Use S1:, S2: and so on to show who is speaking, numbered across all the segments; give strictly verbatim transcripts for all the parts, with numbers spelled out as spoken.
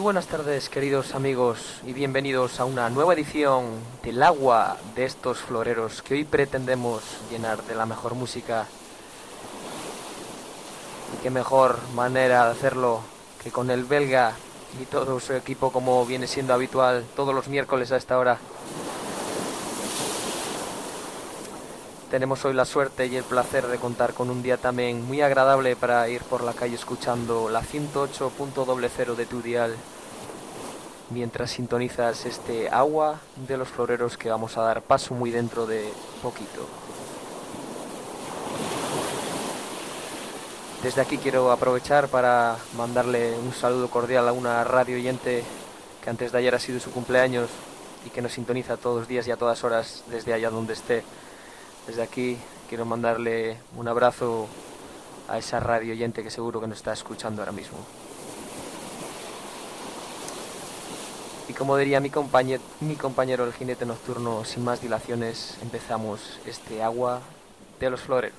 S1: buenas tardes, queridos amigos, y bienvenidos a una nueva edición del agua de estos floreros que hoy pretendemos llenar de la mejor música. Y qué mejor manera de hacerlo que con el belga y todo su equipo, como viene siendo habitual todos los miércoles a esta hora. Tenemos hoy la suerte y el placer de contar con un día también muy agradable para ir por la calle escuchando la ciento ocho punto cero de tu dial, mientras sintonizas este agua de los floreros que vamos a dar paso muy dentro de poquito. Desde aquí quiero aprovechar para mandarle un saludo cordial a una radio oyente que antes de ayer ha sido su cumpleaños y que nos sintoniza todos los días y a todas horas desde allá donde esté. Desde aquí quiero mandarle un abrazo a esa radio oyente que seguro que nos está escuchando ahora mismo. Y como diría mi compañero, mi compañero el jinete nocturno, sin más dilaciones, empezamos este agua de los floreros.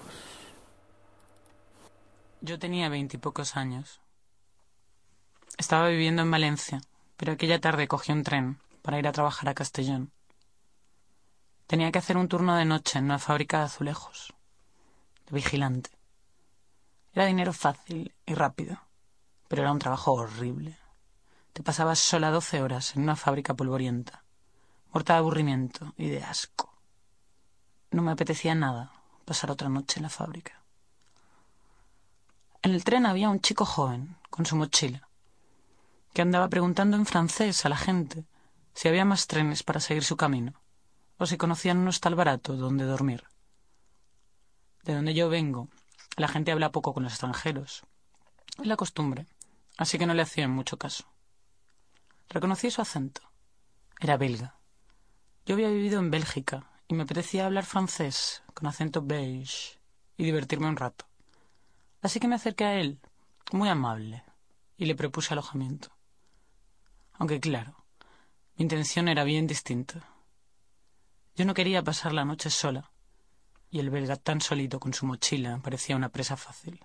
S2: Yo tenía veintipocos años. Estaba viviendo en Valencia, pero aquella tarde cogí un tren para ir a trabajar a Castellón. Tenía que hacer un turno de noche en una fábrica de azulejos, de vigilante. Era dinero fácil y rápido, pero era un trabajo horrible. Te pasabas sola doce horas en una fábrica polvorienta, muerta de aburrimiento y de asco. No me apetecía nada pasar otra noche en la fábrica. En el tren había un chico joven, con su mochila, que andaba preguntando en francés a la gente si había más trenes para seguir su camino, o si conocían un hostal barato donde dormir. De donde yo vengo, la gente habla poco con los extranjeros. Es la costumbre, así que no le hacían mucho caso. Reconocí su acento. Era belga. Yo había vivido en Bélgica y me apetecía hablar francés con acento beige y divertirme un rato. Así que me acerqué a él, muy amable, y le propuse alojamiento. Aunque claro, mi intención era bien distinta. Yo no quería pasar la noche sola, y el belga tan solito con su mochila parecía una presa fácil.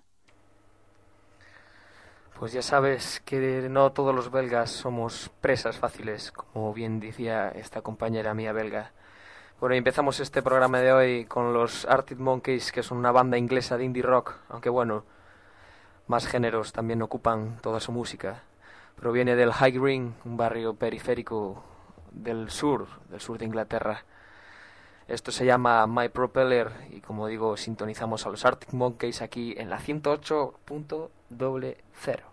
S1: Pues ya sabes que no todos los belgas somos presas fáciles, como bien decía esta compañera mía belga. Bueno, y empezamos este programa de hoy con los Arctic Monkeys, que son una banda inglesa de indie rock, aunque bueno, más géneros también ocupan toda su música. Proviene del High Green, un barrio periférico del sur, del sur de Inglaterra. Esto se llama My Propeller y, como digo, sintonizamos a los Arctic Monkeys aquí en la ciento ocho punto cero.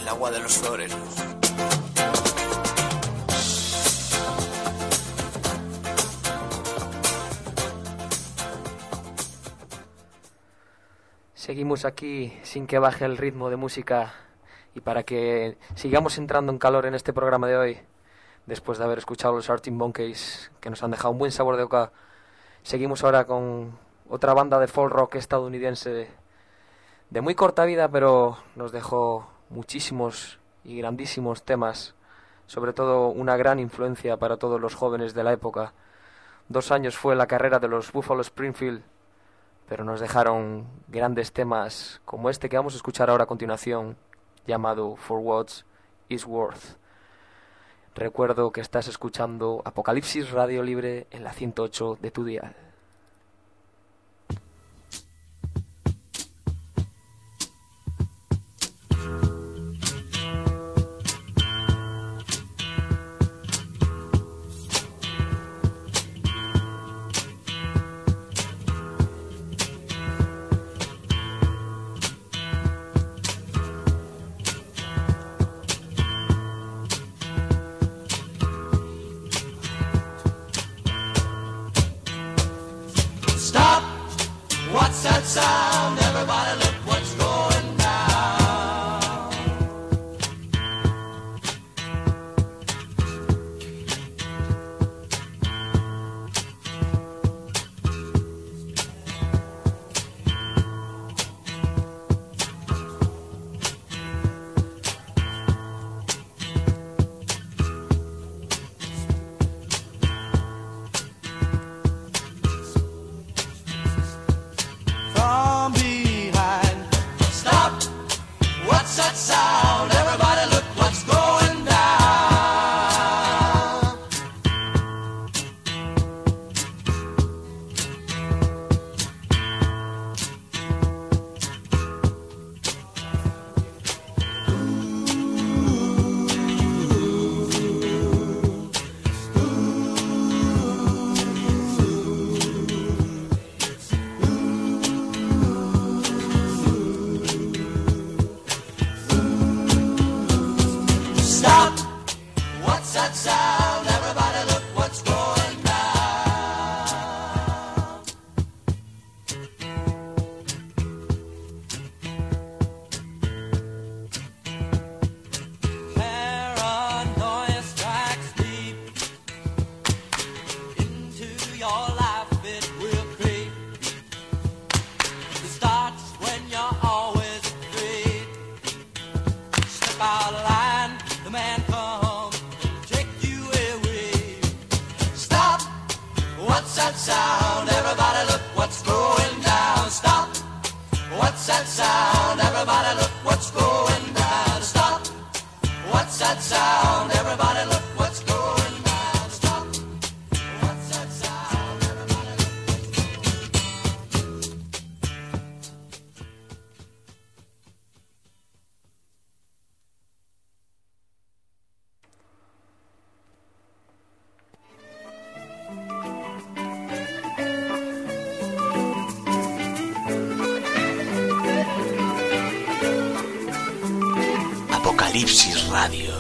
S3: agua de los floreros.
S1: Seguimos aquí sin que baje el ritmo de música y para que sigamos entrando en calor en este programa de hoy, después de haber escuchado los Arctic Monkeys, que nos han dejado un buen sabor de boca, seguimos ahora con otra banda de folk rock estadounidense de muy corta vida, pero nos dejó muchísimos y grandísimos temas, sobre todo una gran influencia para todos los jóvenes de la época. Dos años fue la carrera de los Buffalo Springfield, pero nos dejaron grandes temas como este que vamos a escuchar ahora a continuación, llamado For What It's Worth. Recuerdo que estás escuchando Apocalipsis Radio Libre en la ciento ocho de tu dial.
S3: Apocalipsis Radio.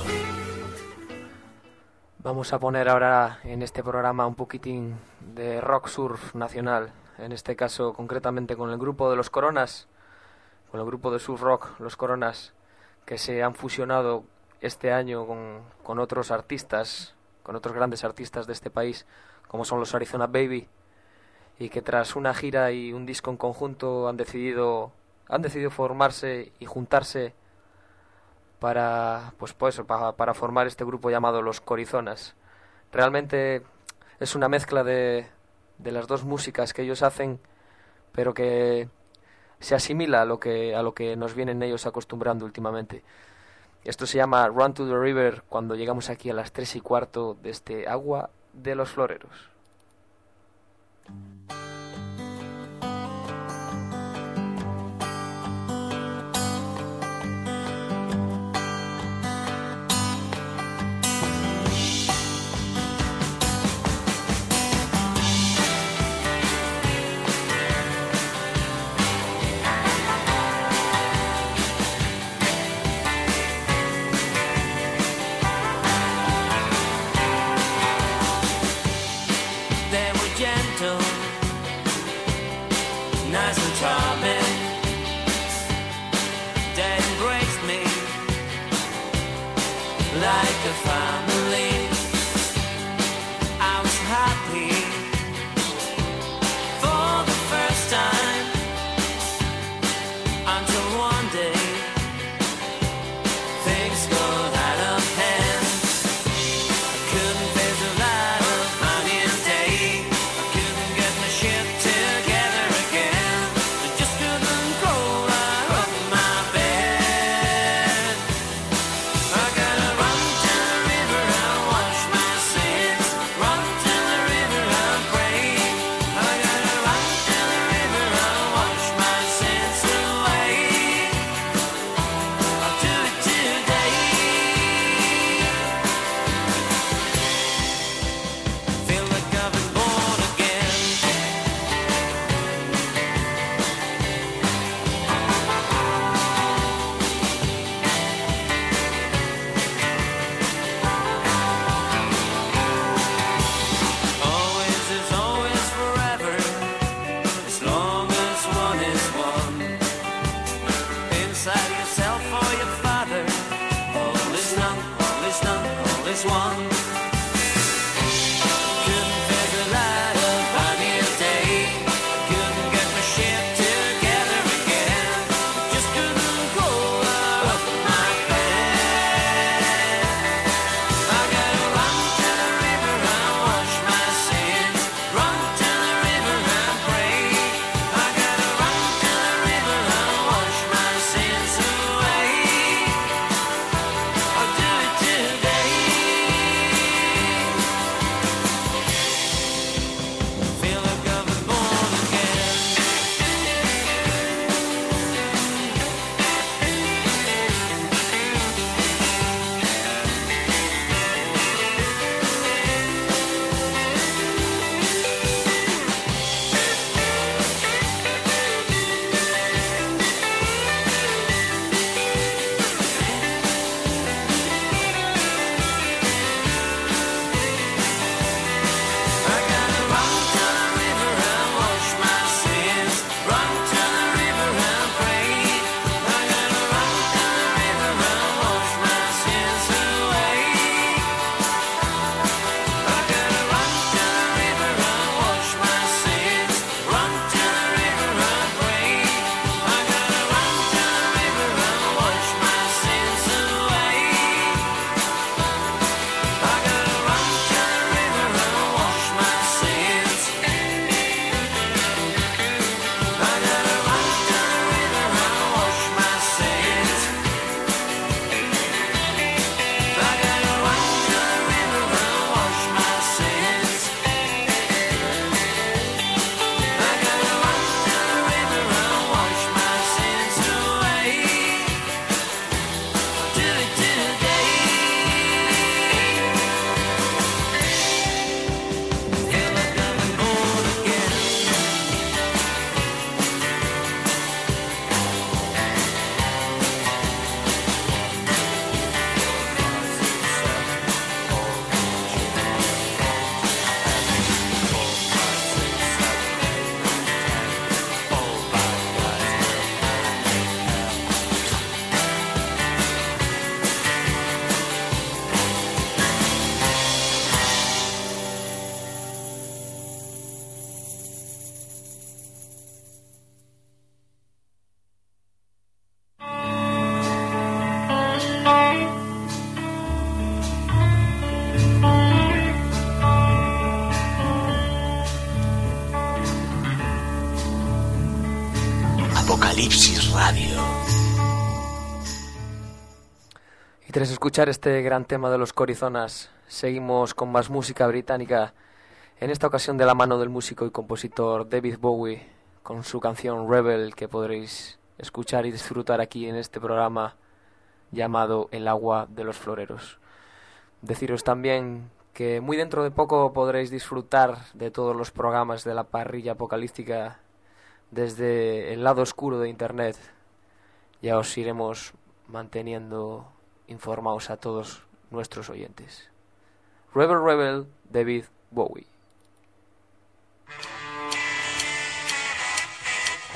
S1: Vamos a poner ahora en este programa un poquitín de rock surf nacional, en este caso concretamente con el grupo de Los Coronas, con el grupo de surf rock Los Coronas, que se han fusionado este año con, con otros artistas, con otros grandes artistas de este país, como son los Arizona Baby, y que tras una gira y un disco en conjunto han decidido, han decidido formarse y juntarse para pues pues para, para formar este grupo llamado Los Corizonas. Realmente es una mezcla de, de las dos músicas que ellos hacen, pero que se asimila a lo que a lo que nos vienen ellos acostumbrando últimamente. Esto se llama Run to the River, cuando llegamos aquí a las tres y cuarto de este Agua de los Floreros.
S4: nice and charming. They embraced me like a family. I was happy for the first time, until one day things got out of hand. I couldn't face the light of money and day. I couldn't get my shit together again. I just couldn't crawl out of my bed. I gotta run to the river and wash my sins. Run to the river and pray. I gotta run to the river and wash my sins away. I'll do it today. Feel like I've been born again. Always is always forever, as long as one is one. Inside yourself or your father, all is none, all is none, all is one. Couldn't face the light of money a day. Couldn't get my shit together again. Just couldn't crawl out of my bed. I gotta run to the river and wash my sins. Run to the river and pray. I gotta run to the river and wash my sins away. I'll do it today. Feel like I've been born again. I gotta run to the river and wash my sins. Run to the river and pray. I gotta run to the river and wash my sins away. I gotta run to the river and wash my sins. Run to the river and pray. I gotta run to the river and wash my sins away. I gotta run to the river and wash my sins. I gotta run to the river and wash my sins. I gotta run to the river and wash my sins. I gotta run to the river and wash my sins away. I'll do it today. Feel like I've been born again.
S3: Apocalipsis Radio.
S1: Y tras escuchar este gran tema de los Corizonas, seguimos con más música británica, en esta ocasión de la mano del músico y compositor David Bowie, con su canción Rebel, que podréis escuchar y disfrutar aquí en este programa llamado El agua de los floreros. Deciros también que muy dentro de poco podréis disfrutar de todos los programas de la parrilla apocalíptica desde el lado oscuro de Internet. Ya os iremos manteniendo informados a todos nuestros oyentes. Rebel Rebel, David Bowie.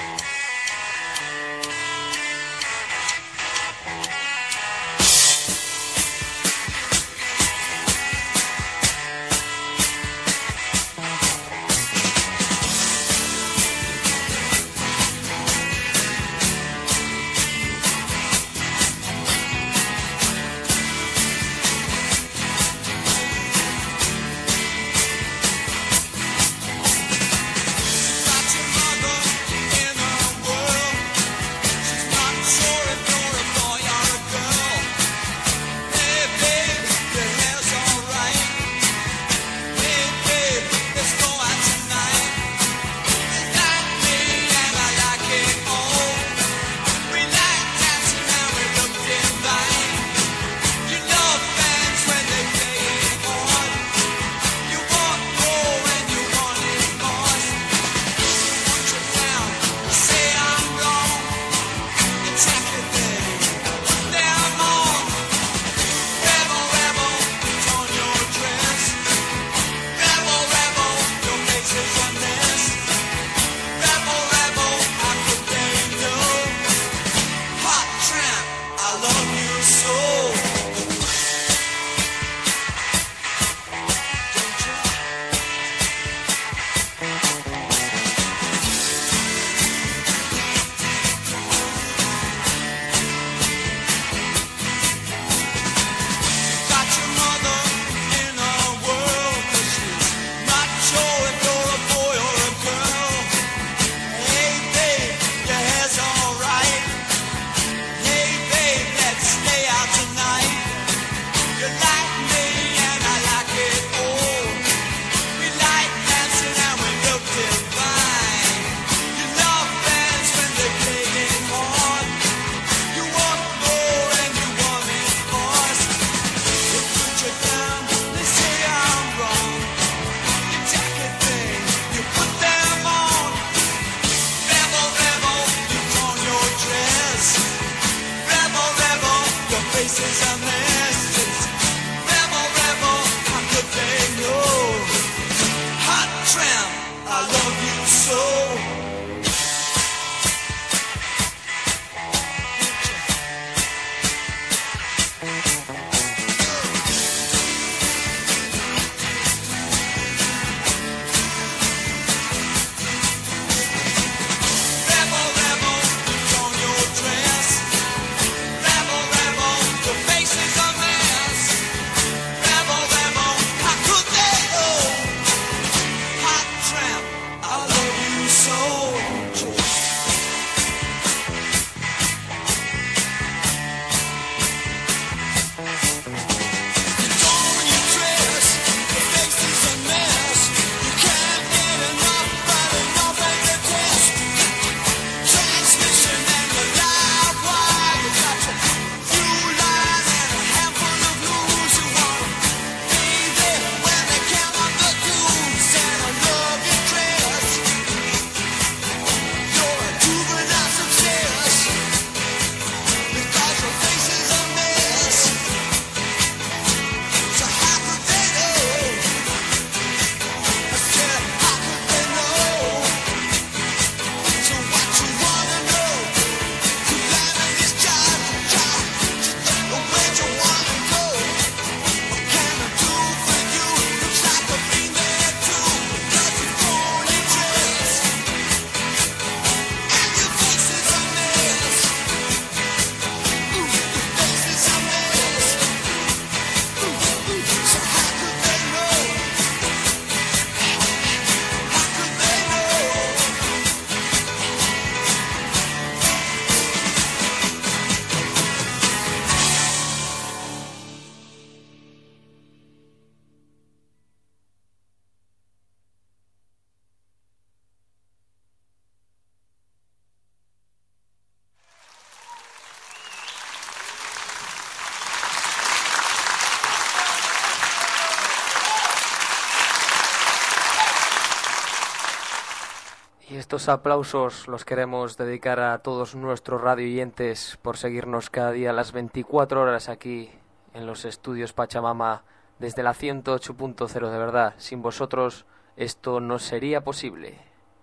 S1: Y estos aplausos los queremos dedicar a todos nuestros radioyentes por seguirnos cada día a las veinticuatro horas aquí en los estudios Pachamama desde la ciento ocho punto cero. De verdad, sin vosotros esto no sería posible.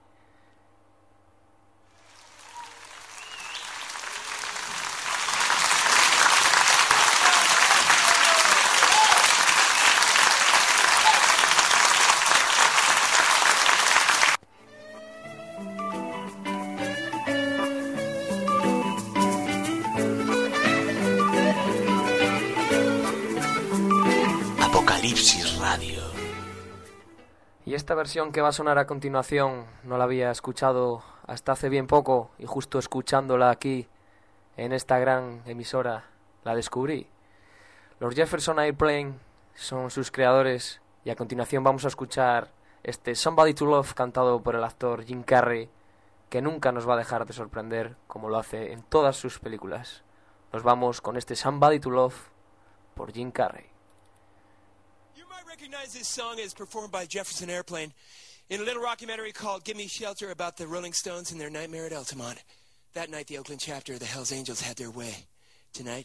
S3: Apocalipsis Radio.
S1: Y esta versión que va a sonar a continuación no la había escuchado hasta hace bien poco, y justo escuchándola aquí en esta gran emisora la descubrí. Los Jefferson Airplane son sus creadores, y a continuación vamos a escuchar este Somebody to Love cantado por el actor Jim Carrey, que nunca nos va a dejar de sorprender como lo hace en todas sus películas. Nos vamos con este Somebody to Love por Jim Carrey.
S5: Recognize this song as performed by Jefferson Airplane in a little documentary called Give Me Shelter about the Rolling Stones and their nightmare at Altamont. That night, the Oakland chapter of the Hells Angels had their way. Tonight,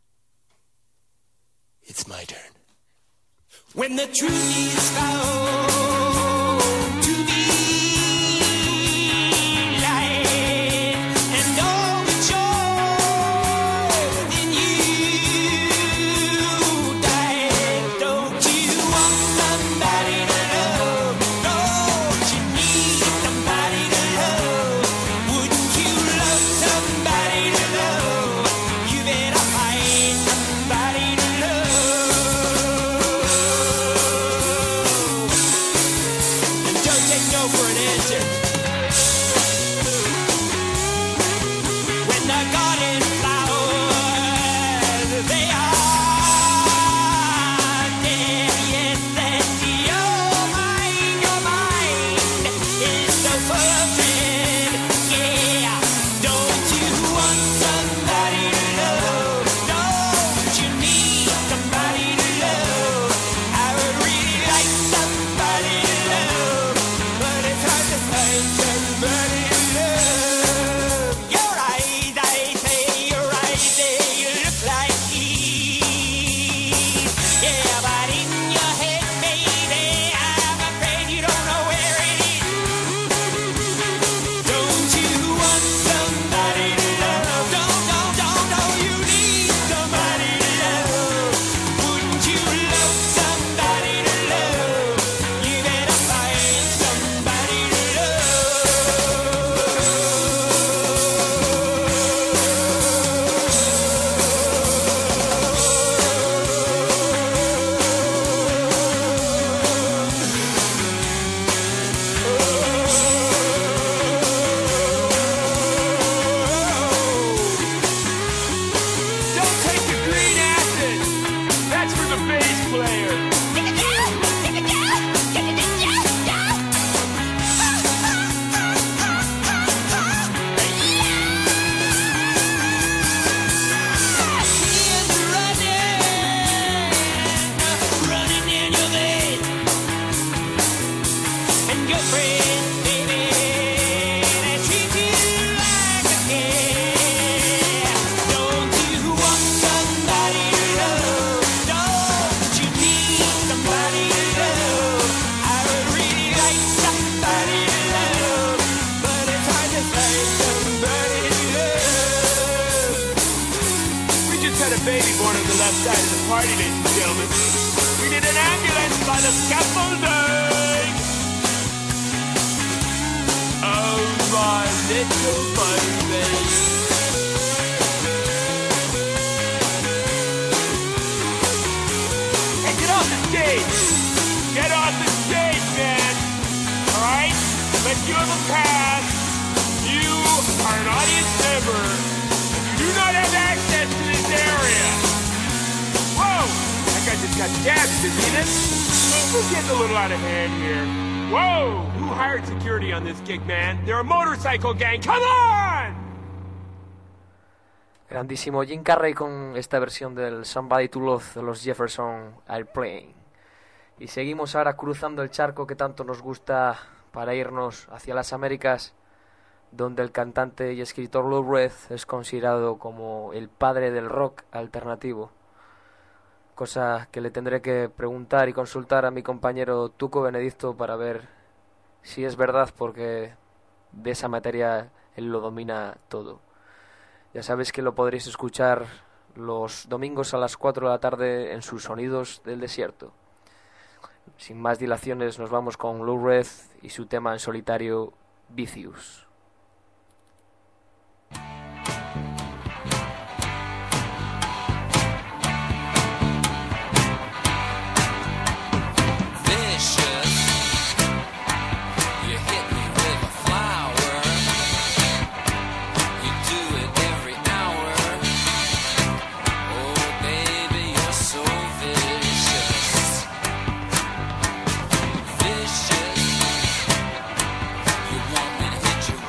S5: it's my turn. When the truth is found to be light and all the joy within you died, don't you want somebody to love? Don't you need somebody to love? Wouldn't you love somebody to love? You better find somebody to love. somebody to love. We just had a baby born on the left side of the party, ladies and gentlemen. We need an ambulance by the scaffolding. Oh, my little baby. Hey, get off the stage! Get off the stage, man! Alright? But you have a pass. You are an audience member. You do not have access to this area. Whoa! That guy just got jabbed, did he? This is getting a little out of hand here. Whoa! Who hired security on this gig, man? They're a motorcycle gang. Come on!
S1: Grandísimo Jim Carrey con esta versión del Somebody to Love de los Jefferson Airplane. Y seguimos ahora cruzando el charco que tanto nos gusta para irnos hacia las Américas, donde el cantante y escritor Lou Reed es considerado como el padre del rock alternativo. Cosa que le tendré que preguntar y consultar a mi compañero Tuco Benedicto para ver si es verdad, porque de esa materia él lo domina todo. Ya sabéis que lo podréis escuchar los domingos a las cuatro de la tarde en sus Sonidos del Desierto. Sin más dilaciones nos vamos con Lou Reed y su tema en solitario, Vicious.
S4: You want me to hit you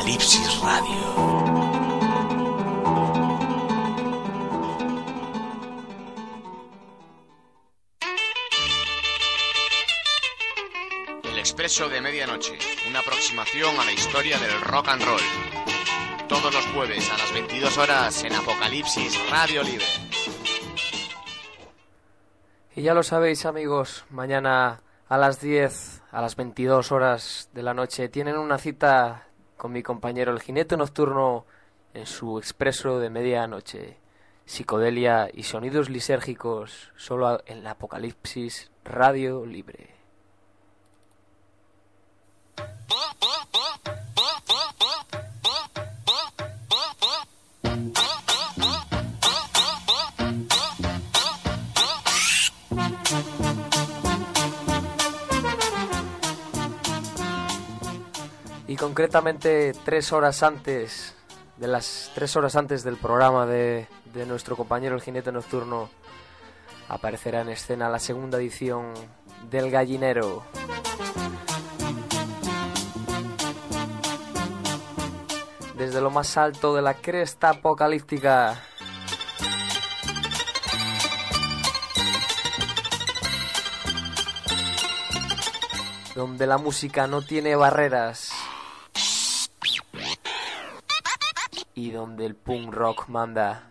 S3: Apocalipsis Radio.
S6: Expreso de Medianoche, una aproximación a la historia del rock and roll. Todos los jueves a las veintidós horas en Apocalipsis Radio Libre.
S1: Y ya lo sabéis, amigos, mañana a las diez, a las veintidós horas de la noche, tienen una cita con mi compañero el Jinete Nocturno en su Expreso de Medianoche. Psicodelia y sonidos lisérgicos solo en la Apocalipsis Radio Libre. Y concretamente tres horas antes de las tres horas antes del programa de, de nuestro compañero el Jinete Nocturno aparecerá en escena la segunda edición del Gallinero. Desde lo más alto de la cresta apocalíptica, donde la música no tiene barreras y donde el punk rock manda.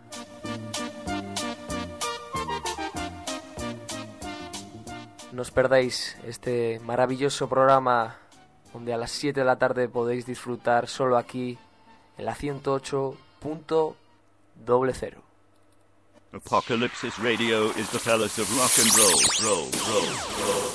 S1: No os perdáis este maravilloso programa donde a las siete de la tarde podéis disfrutar solo aquí en la ciento ocho punto cero.
S7: Apocalypsis Radio is the palace of rock and roll, roll, roll, roll.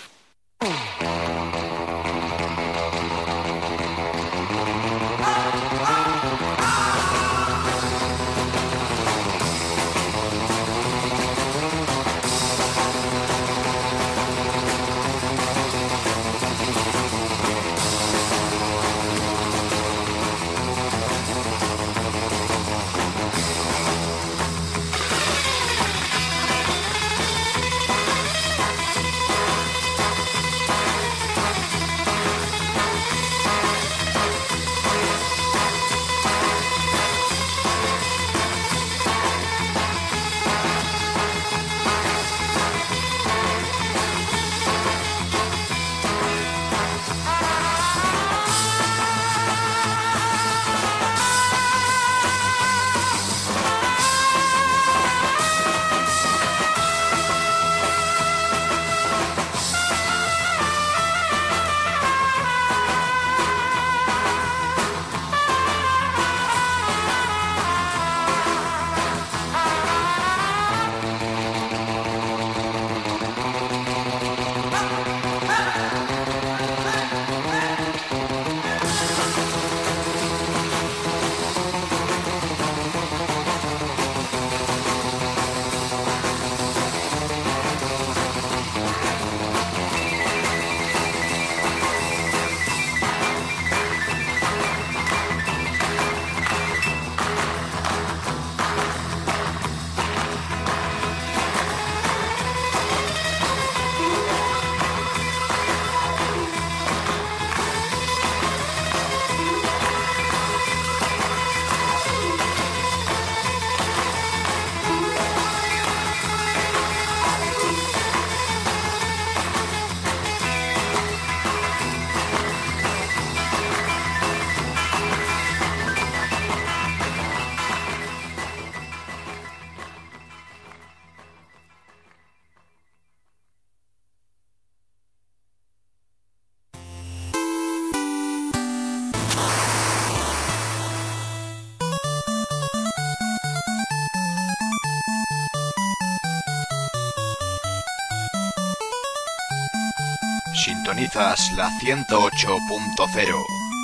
S6: Sintonizas la ciento ocho punto cero,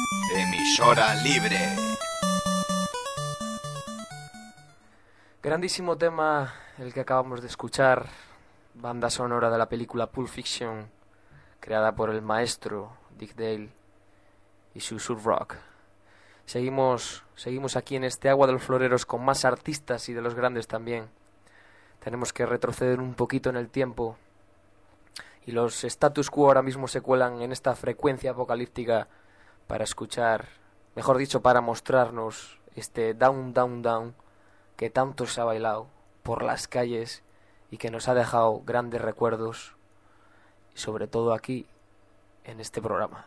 S6: emisora libre.
S1: Grandísimo tema el que acabamos de escuchar, banda sonora de la película Pulp Fiction, creada por el maestro Dick Dale y su surf rock. Seguimos, seguimos aquí en este Agua de los Floreros con más artistas y de los grandes también. Tenemos que retroceder un poquito en el tiempo y los status quo ahora mismo se cuelan en esta frecuencia apocalíptica para escuchar mejor dicho, para mostrarnos este Down, Down, Down que tanto se ha bailado por las calles y que nos ha dejado grandes recuerdos, y sobre todo aquí, en este programa.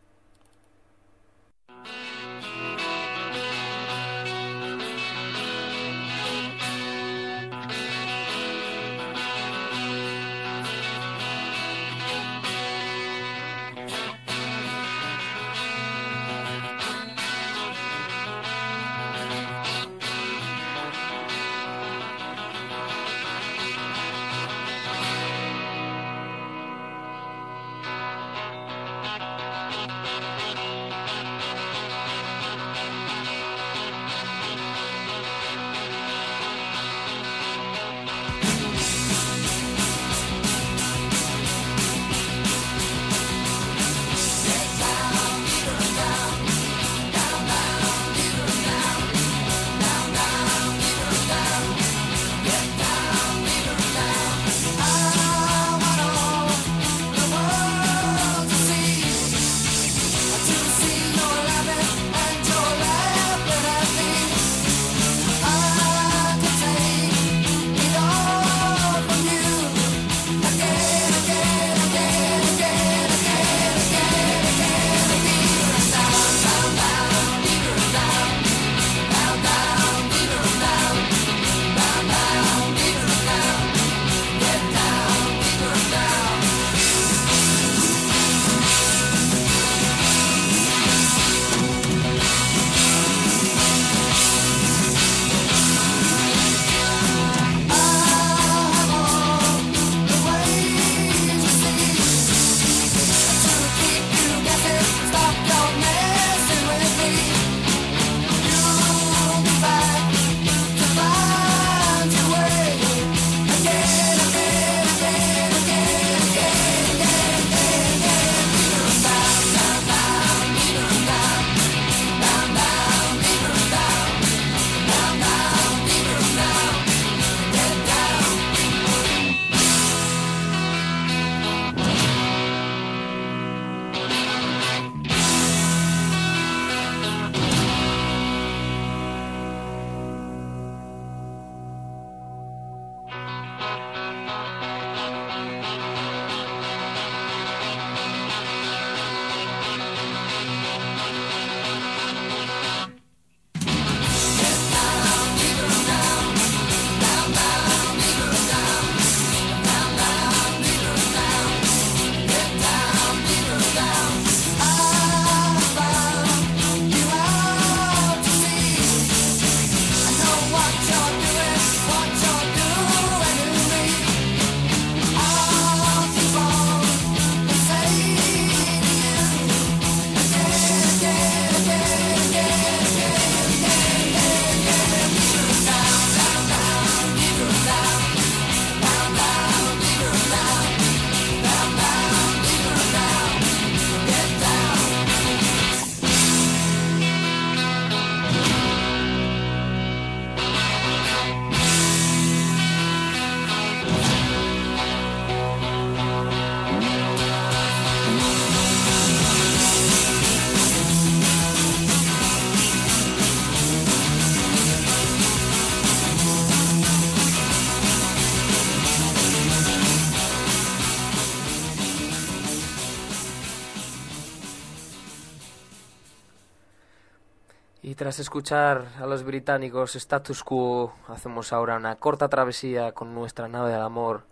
S1: Y tras escuchar a los británicos Status Quo, hacemos ahora una corta travesía con nuestra nave del amor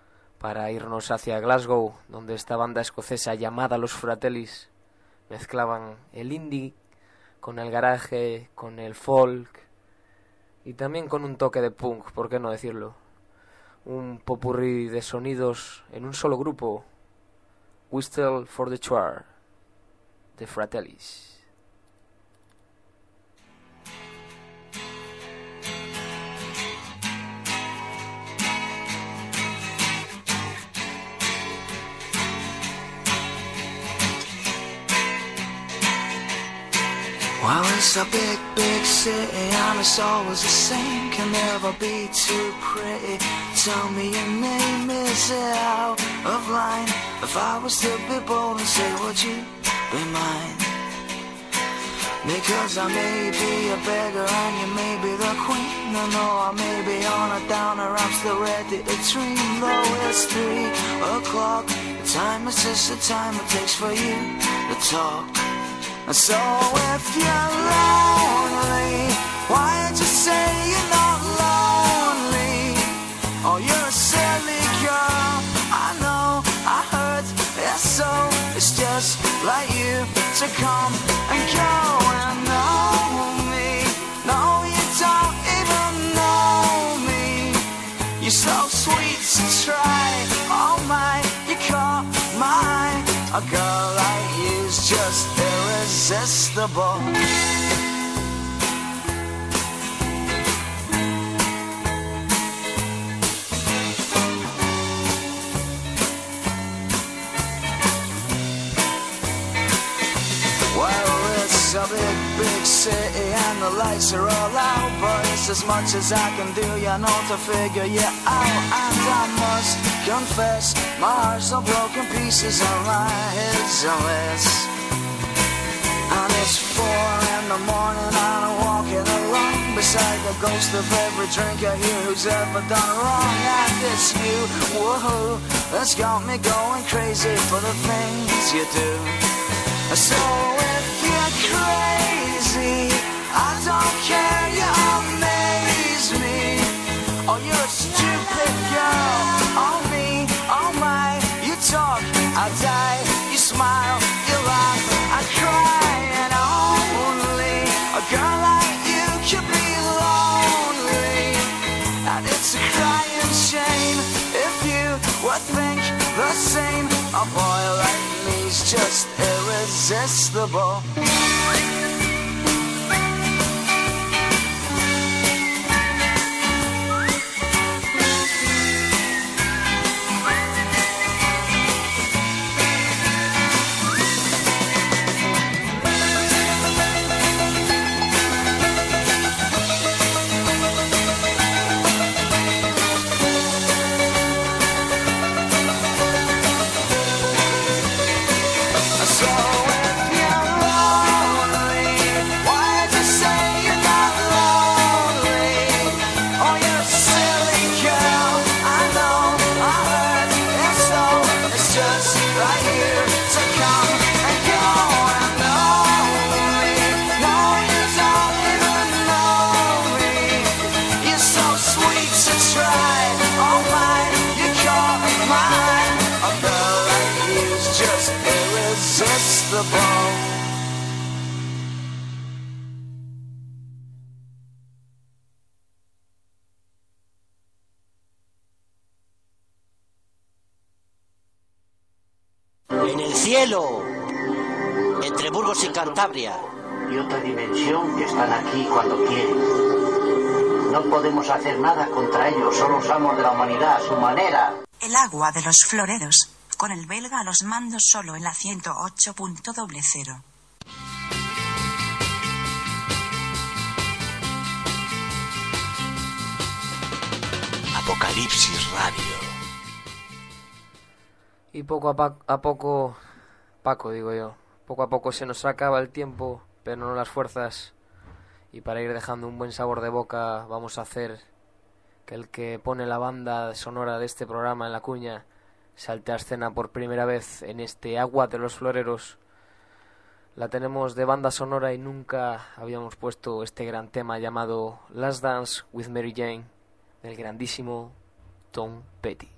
S1: para irnos hacia Glasgow, donde esta banda escocesa llamada Los Fratellis mezclaban el indie con el garaje, con el folk y también con un toque de punk, ¿por qué no decirlo? Un popurrí de sonidos en un solo grupo. Whistle for the Choir, The Fratellis.
S3: Well, it's a big, big city, and it's always the same. Can never be too pretty. Tell me your name, is it out of line? If I was to be bold and say, would you be mine? Because I may be a beggar and you may be the queen. I know I may be on a downer, I'm still ready to dream. Though it's three o'clock, the time is just the time it takes for you to talk. And so if you're lonely, why don't you say you're not lonely? Oh, you're a silly girl, I know, I heard, yeah, so it's just like you to come and go and know me. No, you don't even know me. You're so sweet to try, oh my, you caught my. A girl like you's just irresistible. It's a big, big city and the lights are all out, but it's as much as I can do, you know, to figure you out. And I must confess, my heart's all broken pieces and my head's a mess. And it's four in the morning and I'm walking along beside the ghost of every drinker here who's ever done wrong. And it's you, woohoo, that's got me going crazy for the things you do. So if you're crazy, I don't care, you amaze me. Oh, you're a stupid girl, oh me, oh my. You talk, I die, you smile, you laugh, I cry. And only a girl like you can be lonely. And it's a crying shame if you would think the same. A boy like me's just irresistible.
S8: En el cielo, entre Burgos y Cantabria.
S9: Y otra dimensión que están aquí cuando quieren. No podemos hacer nada contra ellos, solo usamos de la humanidad a su manera.
S10: El agua de los floreros, con el belga a los mandos solo en la ciento ocho punto cero.
S8: Apocalipsis Radio.
S1: Y poco a, pa- a poco, Paco digo yo, poco a poco se nos acaba el tiempo, pero no las fuerzas. Y para ir dejando un buen sabor de boca, vamos a hacer que el que pone la banda sonora de este programa en la cuña salte a escena por primera vez en este Agua de los Floreros. La tenemos de banda sonora y nunca habíamos puesto este gran tema llamado Last Dance with Mary Jane, del grandísimo Tom Petty.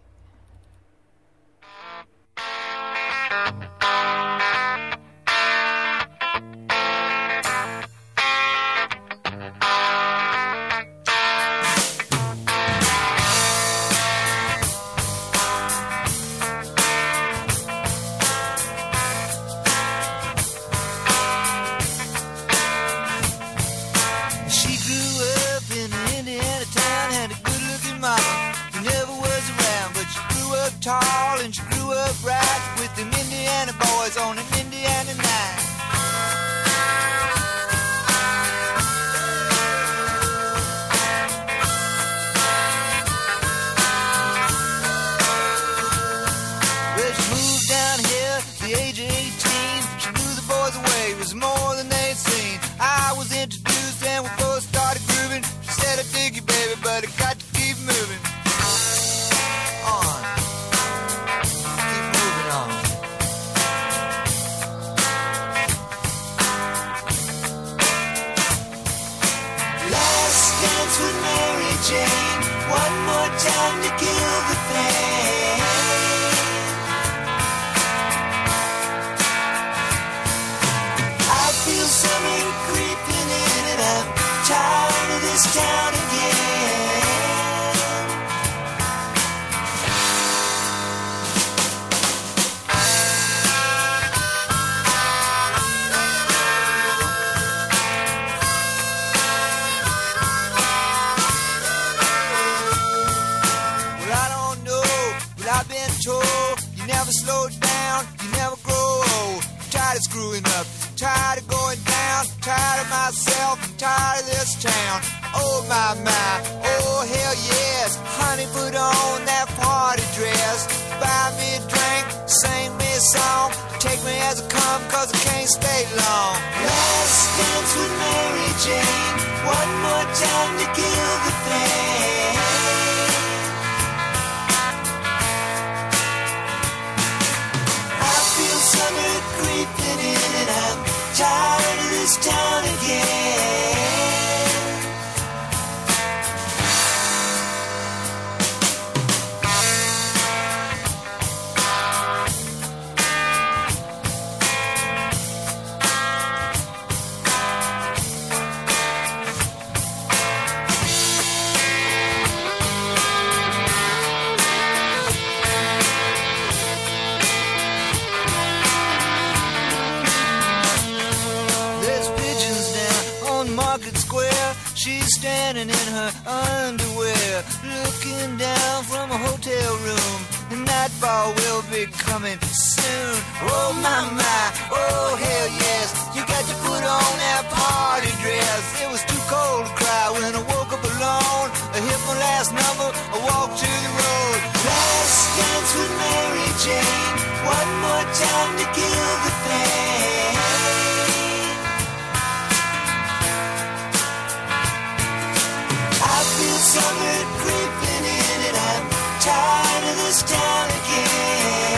S3: She grew up in an Indiana town, had a good-looking mama who never was around, but she grew up tall and she grew up right with them Indiana boys on an Indiana nine. Well, she moved down here at the age of eighteen. She blew the boys away, it was more than they'd seen. I was introduced and we both started grooving. She said, I dig you, baby, but I got to keep moving on. Keep moving on. Last dance with Mary Jane. One more time to kill the pain. I feel something creeping in and I'm tired of this town again. Well, I don't know, but I've been told you never slow down, you never grow old. I'm tired of screwing up, tired of going down, tired of myself, I'm tired of this town. Oh my, my, oh hell yes. Honey, put on that party dress. Buy me a drink, sing me a song. Take me as I come, cause I can't stay long. Last dance with Mary Jane. One more time to kill the pain. I feel summer creeping in and I'm tired of this town again. There's pigeons down on Market Square. She's standing in her underwear, looking down from a hotel room. The nightfall will be coming soon. Oh my, my, oh hell yes. You got to put on that party dress. It was too cold to cry when I woke up alone. I hit my last number, I walked to the road. Last dance with Mary Jane. One more time to kill the pain. I feel summer creeping in and I'm tired of this town again.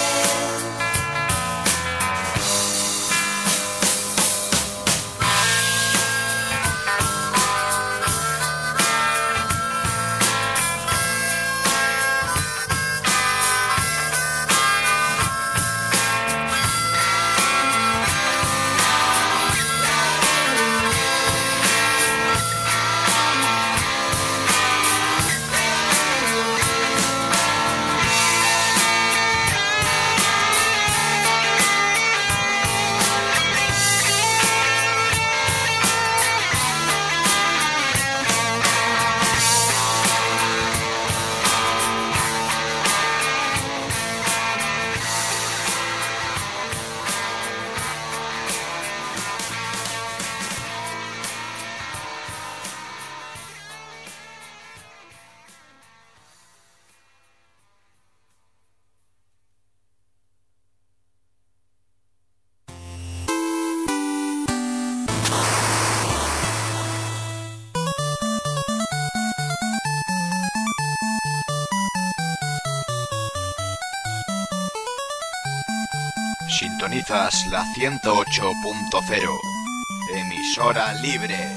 S6: Sintonizas la ciento ocho punto cero, emisora libre.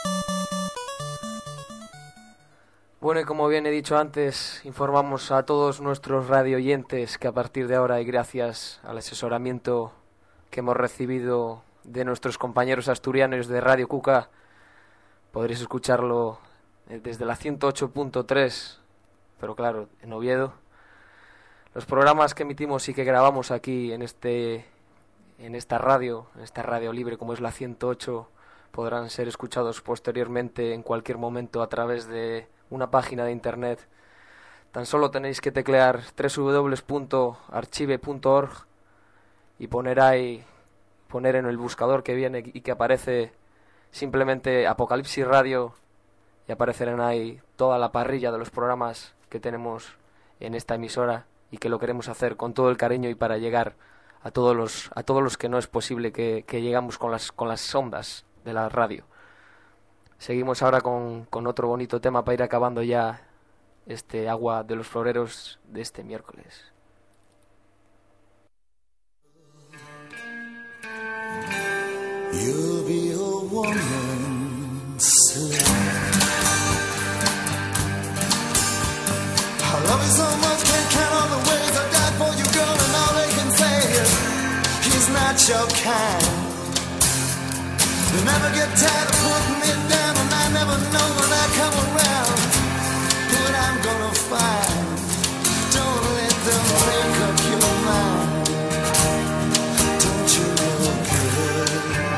S1: Bueno, y como bien he dicho antes, informamos a todos nuestros radioyentes que a partir de ahora y gracias al asesoramiento que hemos recibido de nuestros compañeros asturianos de Radio Cuca, podréis escucharlo desde la ciento ocho punto tres, pero claro, en Oviedo. Los programas que emitimos y que grabamos aquí en este en esta radio, en esta radio libre como es la ciento ocho, podrán ser escuchados posteriormente en cualquier momento a través de una página de internet. Tan solo tenéis que teclear doble u doble u doble u punto archive punto org y poner ahí, poner en el buscador que viene y que aparece simplemente Apocalipsis Radio, y aparecerán ahí toda la parrilla de los programas que tenemos en esta emisora y que lo queremos hacer con todo el cariño y para llegar a todos los a todos los que no es posible que, que llegamos con las con las ondas de la radio. Seguimos ahora con, con otro bonito tema para ir acabando ya este Agua de los Floreros de este miércoles.
S3: You'll be a woman soon. I love you so much, can't count all the ways I died for you, girl, and all they can say is he's not your kind. You never get tired of putting me down, and I never know when I come around what I'm gonna find. Don't let them make up your mind. Don't you know, girl,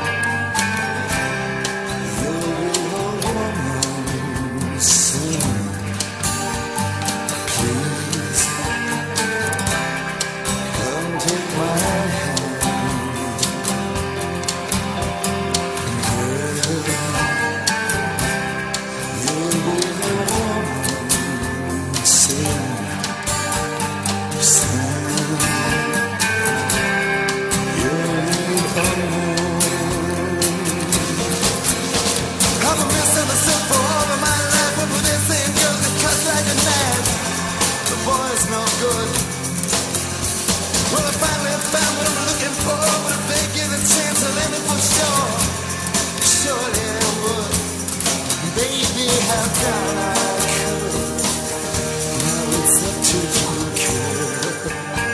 S3: you'll be a woman soon. Please, come take my hand. Boy's no good. Well, I finally found what I'm looking for, but if they give a chance, I'll end it for sure. Surely they would. Baby, how down I could. Now it's up to you, girl.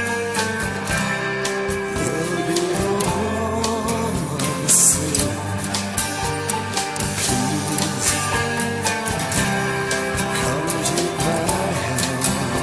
S3: You'll be a woman soon. Please, come take my hand.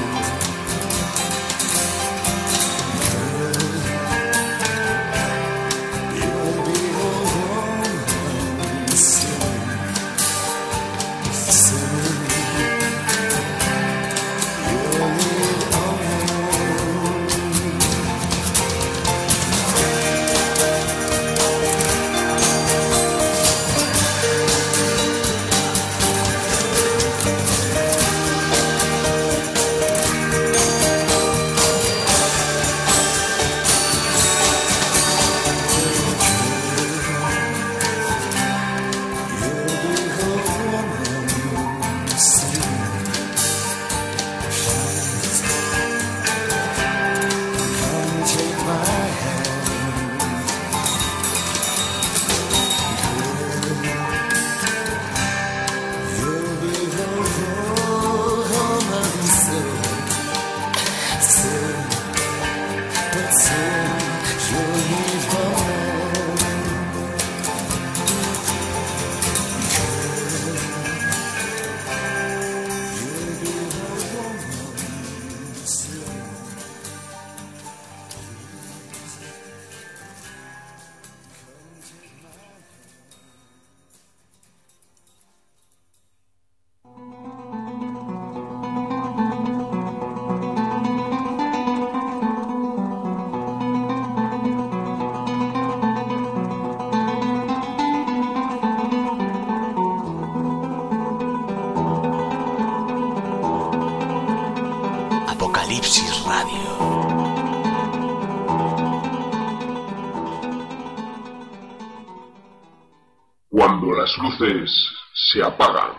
S6: Apocalipsis Radio.
S11: Cuando las luces se apagan.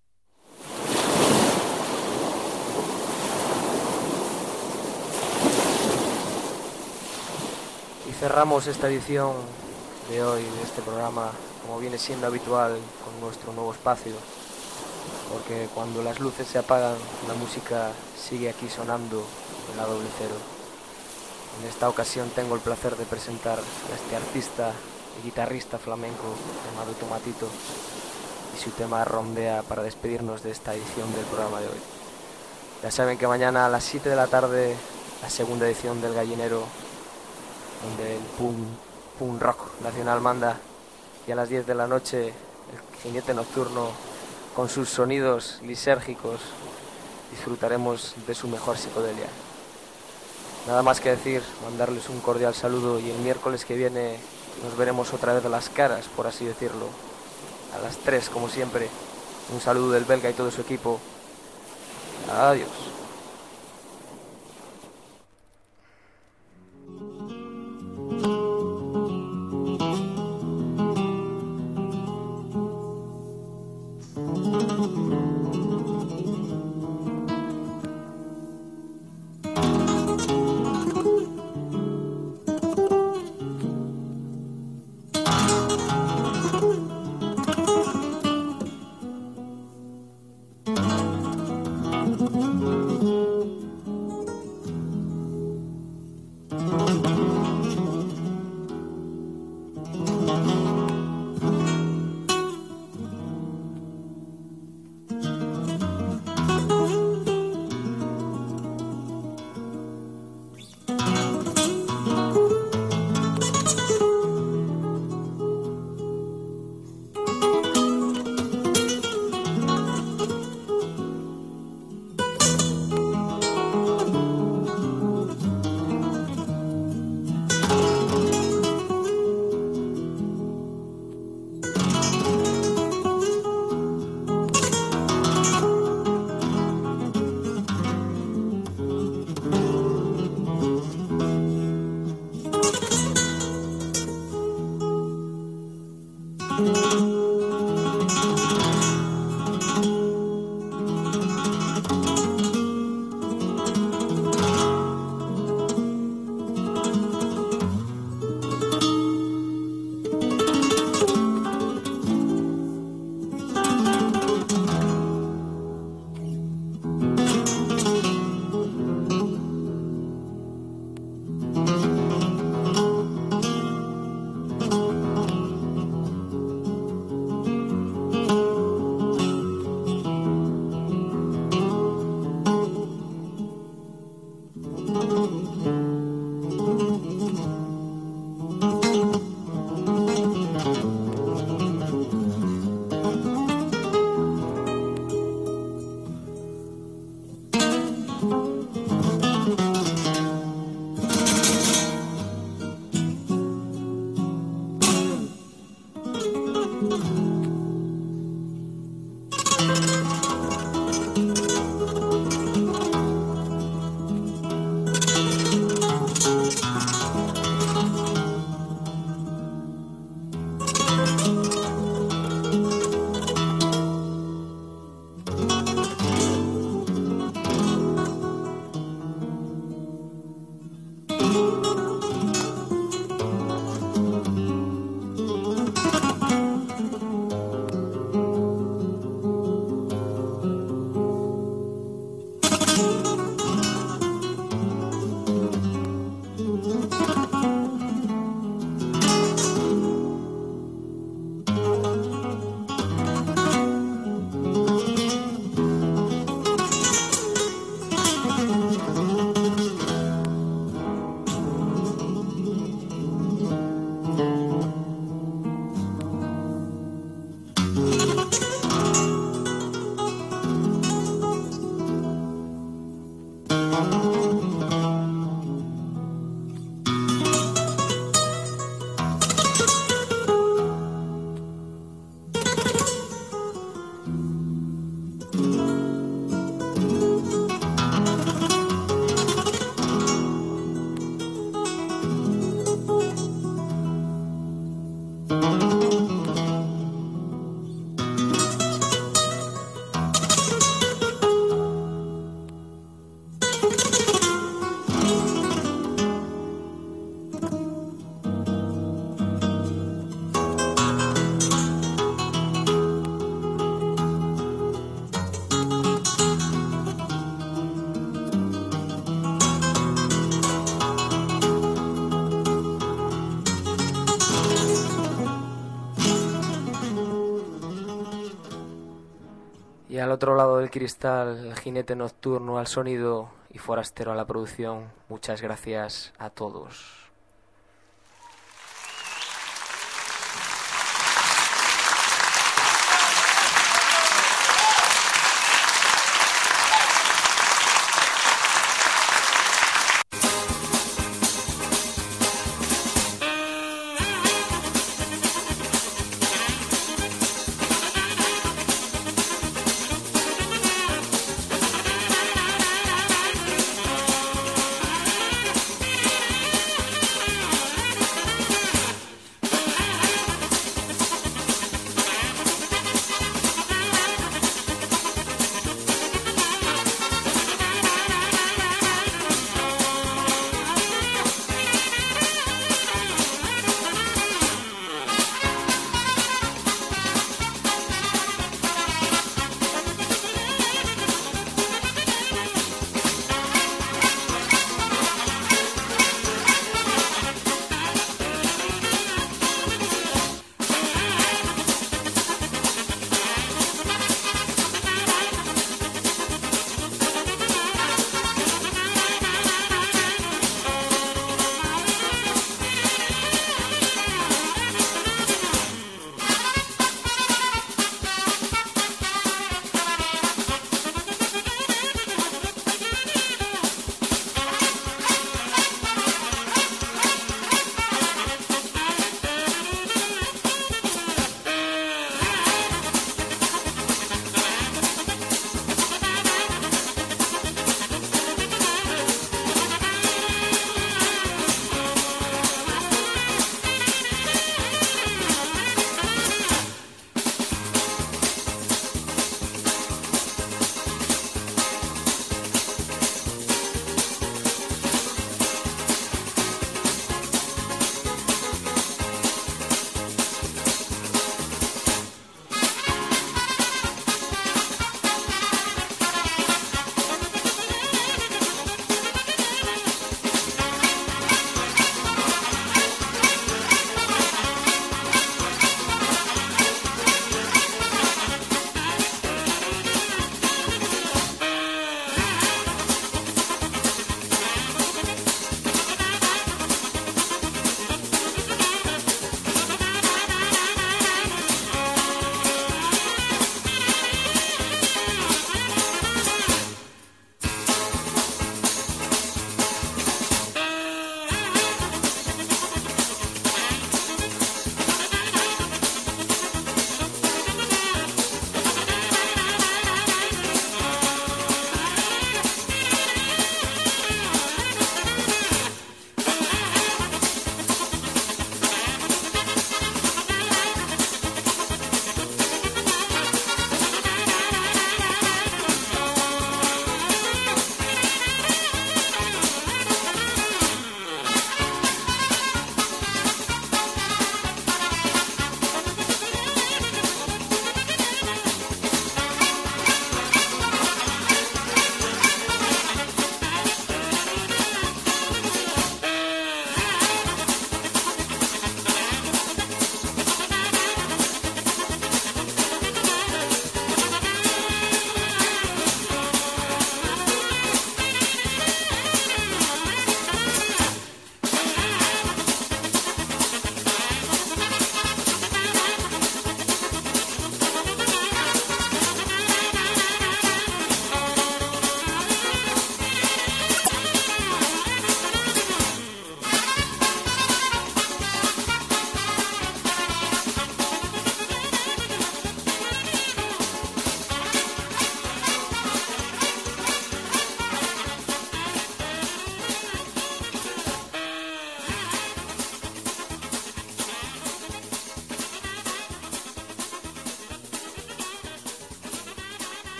S1: Y cerramos esta edición de hoy de este programa, como viene siendo habitual, con nuestro nuevo espacio. Porque cuando las luces se apagan, la música sigue aquí sonando en la doble cero. En esta ocasión tengo el placer de presentar a este artista y guitarrista flamenco llamado Tomatito y su tema Rondea para despedirnos de esta edición del programa de hoy. Ya saben que mañana a las siete de la tarde la segunda edición del Gallinero, donde el punk, punk rock nacional manda, y a las diez de la noche el Jinete Nocturno con sus sonidos lisérgicos. Disfrutaremos de su mejor psicodelia. Nada más que decir, mandarles un cordial saludo, y el miércoles que viene nos veremos otra vez a las caras, por así decirlo, a las tres como siempre. Un saludo del Belga y todo su equipo. Adiós. Y al otro lado del cristal, el jinete nocturno al sonido y forastero a la producción. Muchas gracias a todos.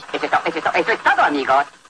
S12: Eso es todo, eso es todo, eso es todo, amigos.